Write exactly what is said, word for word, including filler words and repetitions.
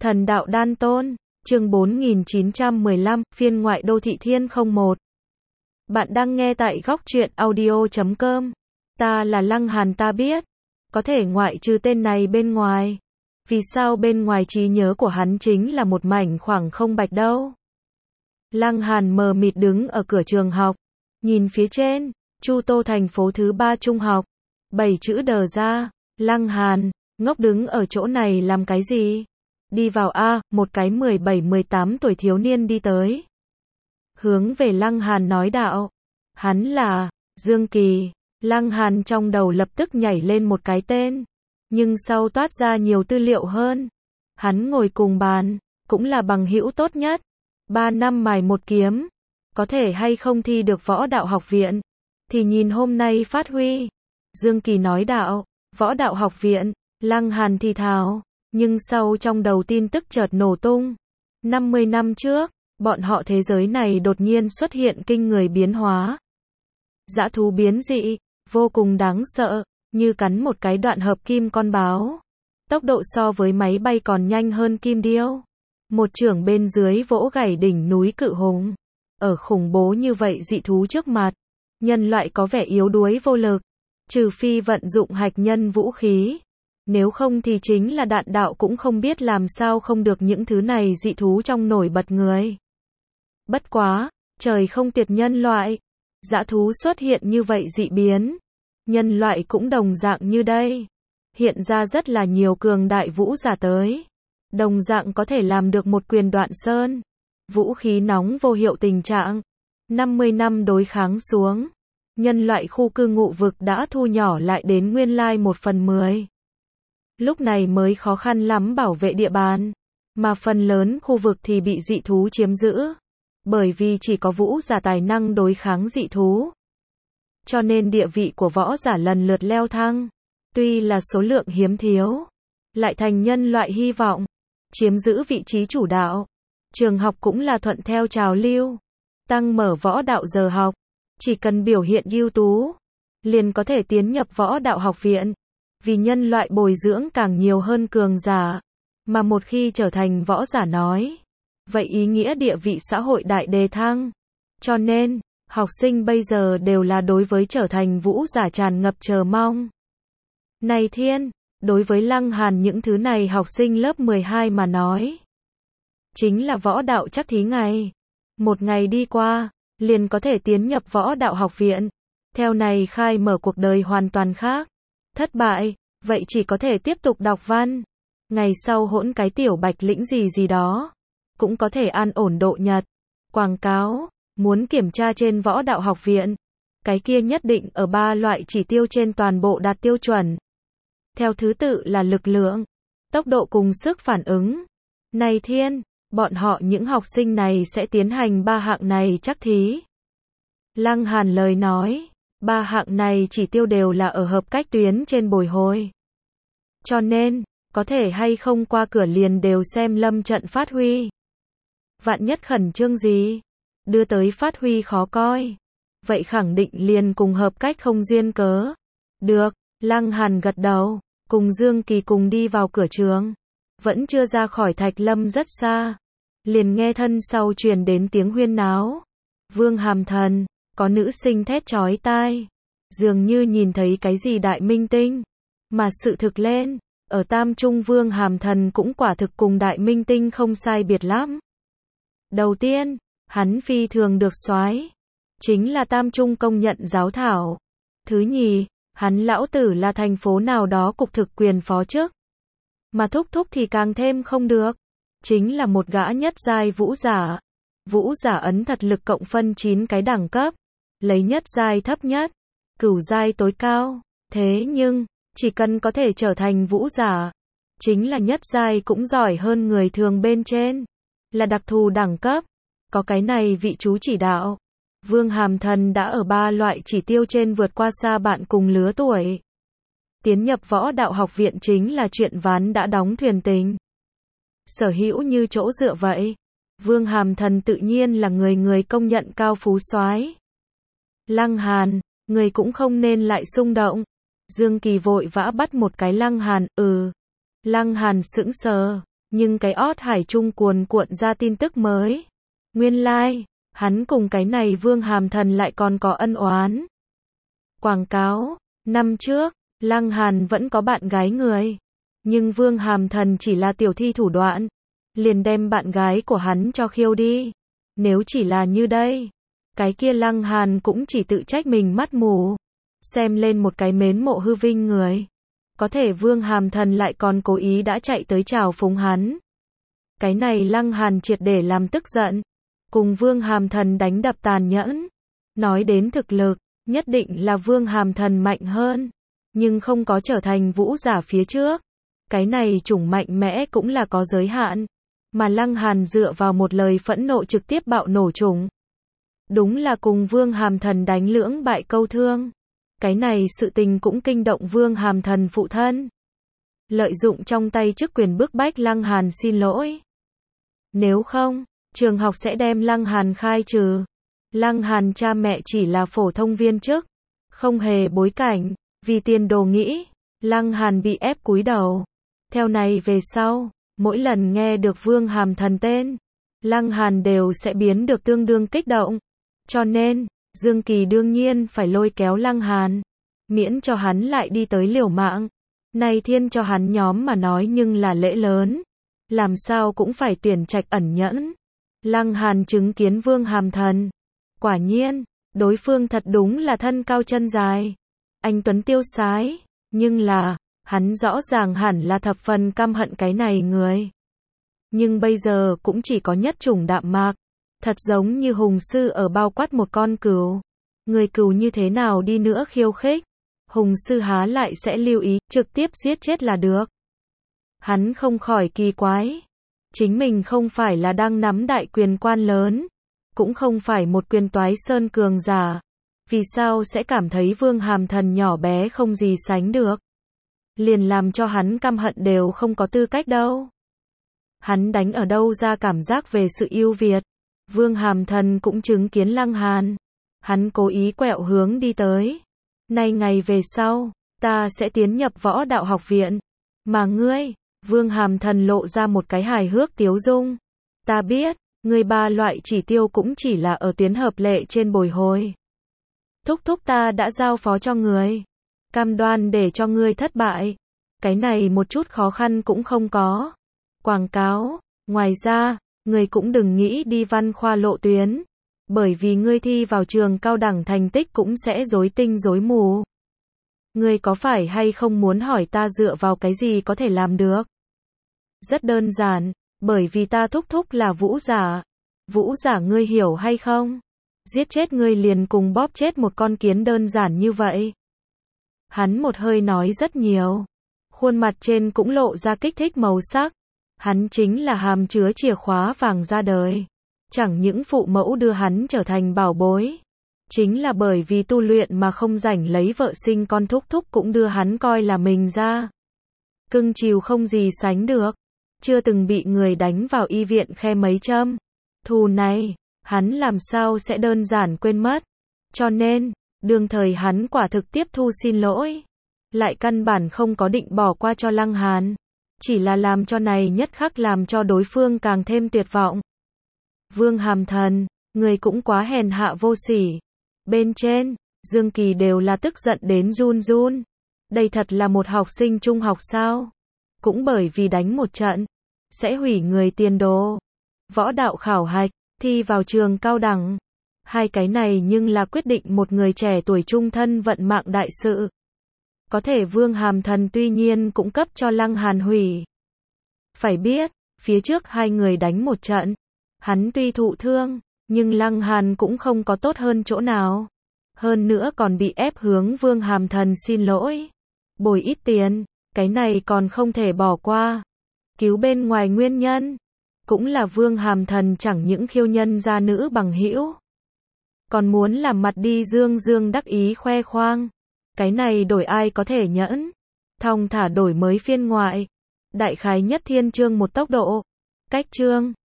Thần đạo đan tôn, chương bốn nghìn chín trăm mười lăm, phiên ngoại đô thị thiên không một. Bạn đang nghe tại góc truyện audio chấm com. Ta là Lăng Hàn, ta biết. Có thể ngoại trừ tên này bên ngoài. Vì sao bên ngoài trí nhớ của hắn chính là một mảnh khoảng không bạch đâu? Lăng Hàn mờ mịt đứng ở cửa trường học. Nhìn phía trên, Chu Tô thành phố thứ ba trung học. Bảy chữ đờ ra. Lăng Hàn, ngốc đứng ở chỗ này làm cái gì? Đi vào a, một cái mười bảy mười tám tuổi thiếu niên đi tới. Hướng về Lăng Hàn nói đạo. Hắn là Dương Kỳ. Lăng Hàn trong đầu lập tức nhảy lên một cái tên. Nhưng sau toát ra nhiều tư liệu hơn. Hắn ngồi cùng bàn, cũng là bằng hữu tốt nhất. Ba năm mài một kiếm. Có thể hay không thi được võ đạo học viện. Thì nhìn hôm nay phát huy. Dương Kỳ nói đạo. Võ đạo học viện. Lăng Hàn thì thào. Nhưng sau trong đầu tin tức chợt nổ tung. năm mươi năm trước, bọn họ thế giới này đột nhiên xuất hiện kinh người biến hóa. Dã thú biến dị, vô cùng đáng sợ, như cắn một cái đoạn hợp kim con báo. Tốc độ so với máy bay còn nhanh hơn kim điêu. Một chưởng bên dưới vỗ gãy đỉnh núi cự hùng. Ở khủng bố như vậy dị thú trước mặt, nhân loại có vẻ yếu đuối vô lực, trừ phi vận dụng hạch nhân vũ khí. Nếu không thì chính là đạn đạo cũng không biết làm sao không được những thứ này dị thú trong nổi bật người. Bất quá, trời không tiệt nhân loại. Dã thú xuất hiện như vậy dị biến. Nhân loại cũng đồng dạng như đây. Hiện ra rất là nhiều cường đại vũ giả tới. Đồng dạng có thể làm được một quyền đoạn sơn. Vũ khí nóng vô hiệu tình trạng. năm mươi năm đối kháng xuống. Nhân loại khu cư ngụ vực đã thu nhỏ lại đến nguyên lai một phần mười. Lúc này mới khó khăn lắm bảo vệ địa bàn, mà phần lớn khu vực thì bị dị thú chiếm giữ, bởi vì chỉ có vũ giả tài năng đối kháng dị thú. Cho nên địa vị của võ giả lần lượt leo thang, tuy là số lượng hiếm thiếu, lại thành nhân loại hy vọng, chiếm giữ vị trí chủ đạo. Trường học cũng là thuận theo trào lưu, tăng mở võ đạo giờ học, chỉ cần biểu hiện ưu tú, liền có thể tiến nhập võ đạo học viện. Vì nhân loại bồi dưỡng càng nhiều hơn cường giả, mà một khi trở thành võ giả nói, vậy ý nghĩa địa vị xã hội đại đề thăng. Cho nên, học sinh bây giờ đều là đối với trở thành vũ giả tràn ngập chờ mong. Này thiên, đối với Lăng Hàn những thứ này học sinh lớp mười hai mà nói, chính là võ đạo chắc thí ngày. Một ngày đi qua, liền có thể tiến nhập võ đạo học viện. Theo này khai mở cuộc đời hoàn toàn khác. Thất bại, vậy chỉ có thể tiếp tục đọc văn. Ngày sau hỗn cái tiểu bạch lĩnh gì gì đó. Cũng có thể an ổn độ nhật. Quảng cáo, muốn kiểm tra trên võ đạo học viện. Cái kia nhất định ở ba loại chỉ tiêu trên toàn bộ đạt tiêu chuẩn. Theo thứ tự là lực lượng, tốc độ cùng sức phản ứng. Này thiên, bọn họ những học sinh này sẽ tiến hành ba hạng này chắc thí. Lăng Hàn lời nói. Ba hạng này chỉ tiêu đều là ở hợp cách tuyến trên bồi hồi. Cho nên, có thể hay không qua cửa liền đều xem lâm trận phát huy. Vạn nhất khẩn trương gì, đưa tới phát huy khó coi. Vậy khẳng định liền cùng hợp cách không duyên cớ. Được, Lăng Hàn gật đầu, cùng Dương Kỳ cùng đi vào cửa trường. Vẫn chưa ra khỏi Thạch Lâm rất xa. Liền nghe thân sau truyền đến tiếng huyên náo. Vương Hàm Thần. Có nữ sinh thét chói tai, dường như nhìn thấy cái gì đại minh tinh. Mà sự thực lên, ở Tam Trung Vương Hàm Thần cũng quả thực cùng đại minh tinh không sai biệt lắm. Đầu tiên, hắn phi thường được soái, chính là Tam Trung công nhận giáo thảo. Thứ nhì, hắn lão tử là thành phố nào đó cục thực quyền phó chức. Mà thúc thúc thì càng thêm không được, chính là một gã nhất giai vũ giả. Vũ giả ấn thật lực cộng phân chín cái đẳng cấp. Lấy nhất giai thấp nhất, cửu giai tối cao. Thế nhưng, chỉ cần có thể trở thành vũ giả, chính là nhất giai cũng giỏi hơn người thường bên trên. Là đặc thù đẳng cấp. Có cái này vị chú chỉ đạo. Vương Hàm Thần đã ở ba loại chỉ tiêu trên vượt qua xa bạn cùng lứa tuổi. Tiến nhập võ đạo học viện chính là chuyện ván đã đóng thuyền tình. Sở hữu như chỗ dựa vậy. Vương Hàm Thần tự nhiên là người người công nhận cao phú soái. Lăng Hàn, người cũng không nên lại xung động. Dương Kỳ vội vã bắt một cái Lăng Hàn, ừ. Lăng Hàn sững sờ, Nhưng cái ót hải trung cuồn cuộn ra tin tức mới. Nguyên lai, like, hắn cùng cái này Vương Hàm Thần lại còn có ân oán. Quảng cáo, năm trước, Lăng Hàn vẫn có bạn gái người. Nhưng Vương Hàm Thần chỉ là tiểu thi thủ đoạn. Liền đem bạn gái của hắn cho khiêu đi. Nếu chỉ là như đây, cái kia Lăng Hàn cũng chỉ tự trách mình mắt mù. Xem lên một cái mến mộ hư vinh người. Có thể Vương Hàm Thần lại còn cố ý đã chạy tới chào phúng hắn. Cái này Lăng Hàn triệt để làm tức giận. Cùng Vương Hàm Thần đánh đập tàn nhẫn. Nói đến thực lực, nhất định là Vương Hàm Thần mạnh hơn. Nhưng không có trở thành vũ giả phía trước. Cái này chủng mạnh mẽ cũng là có giới hạn. Mà Lăng Hàn dựa vào một lời phẫn nộ trực tiếp bạo nổ chủng. Đúng là cùng Vương Hàm Thần đánh lưỡng bại câu thương. Cái này sự tình cũng kinh động Vương Hàm Thần phụ thân. Lợi dụng trong tay chức quyền bức bách Lăng Hàn xin lỗi. Nếu không, trường học sẽ đem Lăng Hàn khai trừ. Lăng Hàn cha mẹ chỉ là phổ thông viên chức, không hề bối cảnh, vì tiền đồ nghĩ, Lăng Hàn bị ép cúi đầu. Theo này về sau, mỗi lần nghe được Vương Hàm Thần tên, Lăng Hàn đều sẽ biến được tương đương kích động. Cho nên, Dương Kỳ đương nhiên phải lôi kéo Lăng Hàn, miễn cho hắn lại đi tới liều mạng. Này thiên cho hắn nhóm mà nói nhưng là lễ lớn, làm sao cũng phải tuyển trạch ẩn nhẫn. Lăng Hàn chứng kiến Vương Hàm Thần, quả nhiên, đối phương thật đúng là thân cao chân dài, anh tuấn tiêu sái, nhưng là, hắn rõ ràng hẳn là thập phần căm hận cái này người. Nhưng bây giờ cũng chỉ có nhất chủng đạm mạc, thật giống như hùng sư ở bao quát một con cừu. Người cừu như thế nào đi nữa khiêu khích, hùng sư há lại sẽ lưu ý, trực tiếp giết chết là được. Hắn không khỏi kỳ quái. Chính mình không phải là đang nắm đại quyền quan lớn, cũng không phải một quyền toái sơn cường giả. Vì sao sẽ cảm thấy Vương Hàm Thần nhỏ bé không gì sánh được? Liền làm cho hắn căm hận đều không có tư cách đâu. Hắn đánh ở đâu ra cảm giác về sự ưu việt? Vương Hàm Thần cũng chứng kiến Lăng Hàn. Hắn cố ý quẹo hướng đi tới. Nay ngày về sau, ta sẽ tiến nhập võ đạo học viện. Mà ngươi, Vương Hàm Thần lộ ra một cái hài hước tiếu dung. Ta biết, ngươi ba loại chỉ tiêu cũng chỉ là ở tuyến hợp lệ trên bồi hồi. Thúc thúc ta đã giao phó cho ngươi. Cam đoan để cho ngươi thất bại. Cái này một chút khó khăn cũng không có. Quảng cáo, ngoài ra, ngươi cũng đừng nghĩ đi văn khoa lộ tuyến. Bởi vì ngươi thi vào trường cao đẳng thành tích cũng sẽ rối tinh rối mù. Ngươi có phải hay không muốn hỏi ta dựa vào cái gì có thể làm được? Rất đơn giản, bởi vì ta thúc thúc là vũ giả. Vũ giả ngươi hiểu hay không? Giết chết ngươi liền cùng bóp chết một con kiến đơn giản như vậy. Hắn một hơi nói rất nhiều. Khuôn mặt trên cũng lộ ra kích thích màu sắc. Hắn chính là hàm chứa chìa khóa vàng ra đời. Chẳng những phụ mẫu đưa hắn trở thành bảo bối. Chính là bởi vì tu luyện mà không rảnh lấy vợ sinh con thúc thúc cũng đưa hắn coi là mình ra. Cưng chiều không gì sánh được. Chưa từng bị người đánh vào y viện khe mấy châm. Thù này, hắn làm sao sẽ đơn giản quên mất. Cho nên, đương thời hắn quả thực tiếp thu xin lỗi. Lại căn bản không có định bỏ qua cho Lăng Hàn. Chỉ là làm cho này nhất khắc làm cho đối phương càng thêm tuyệt vọng. Vương Hàm Thần, người cũng quá hèn hạ vô sỉ. Bên trên, Dương Kỳ đều là tức giận đến run run. Đây thật là một học sinh trung học sao? Cũng bởi vì đánh một trận, sẽ hủy người tiền đồ. Võ đạo khảo hạch, thi vào trường cao đẳng. Hai cái này nhưng là quyết định một người trẻ tuổi trung thân vận mạng đại sự. Có thể Vương Hàm Thần tuy nhiên cũng cấp cho Lăng Hàn hủy. Phải biết, phía trước hai người đánh một trận. Hắn tuy thụ thương, nhưng Lăng Hàn cũng không có tốt hơn chỗ nào. Hơn nữa còn bị ép hướng Vương Hàm Thần xin lỗi. Bồi ít tiền, cái này còn không thể bỏ qua. Cứu bên ngoài nguyên nhân, cũng là Vương Hàm Thần chẳng những khiêu nhân gia nữ bằng hữu, còn muốn làm mặt đi dương dương đắc ý khoe khoang. Cái này đổi ai có thể nhẫn. Thong thả đổi mới phiên ngoại. Đại khái nhất thiên chương một tốc độ. Cách chương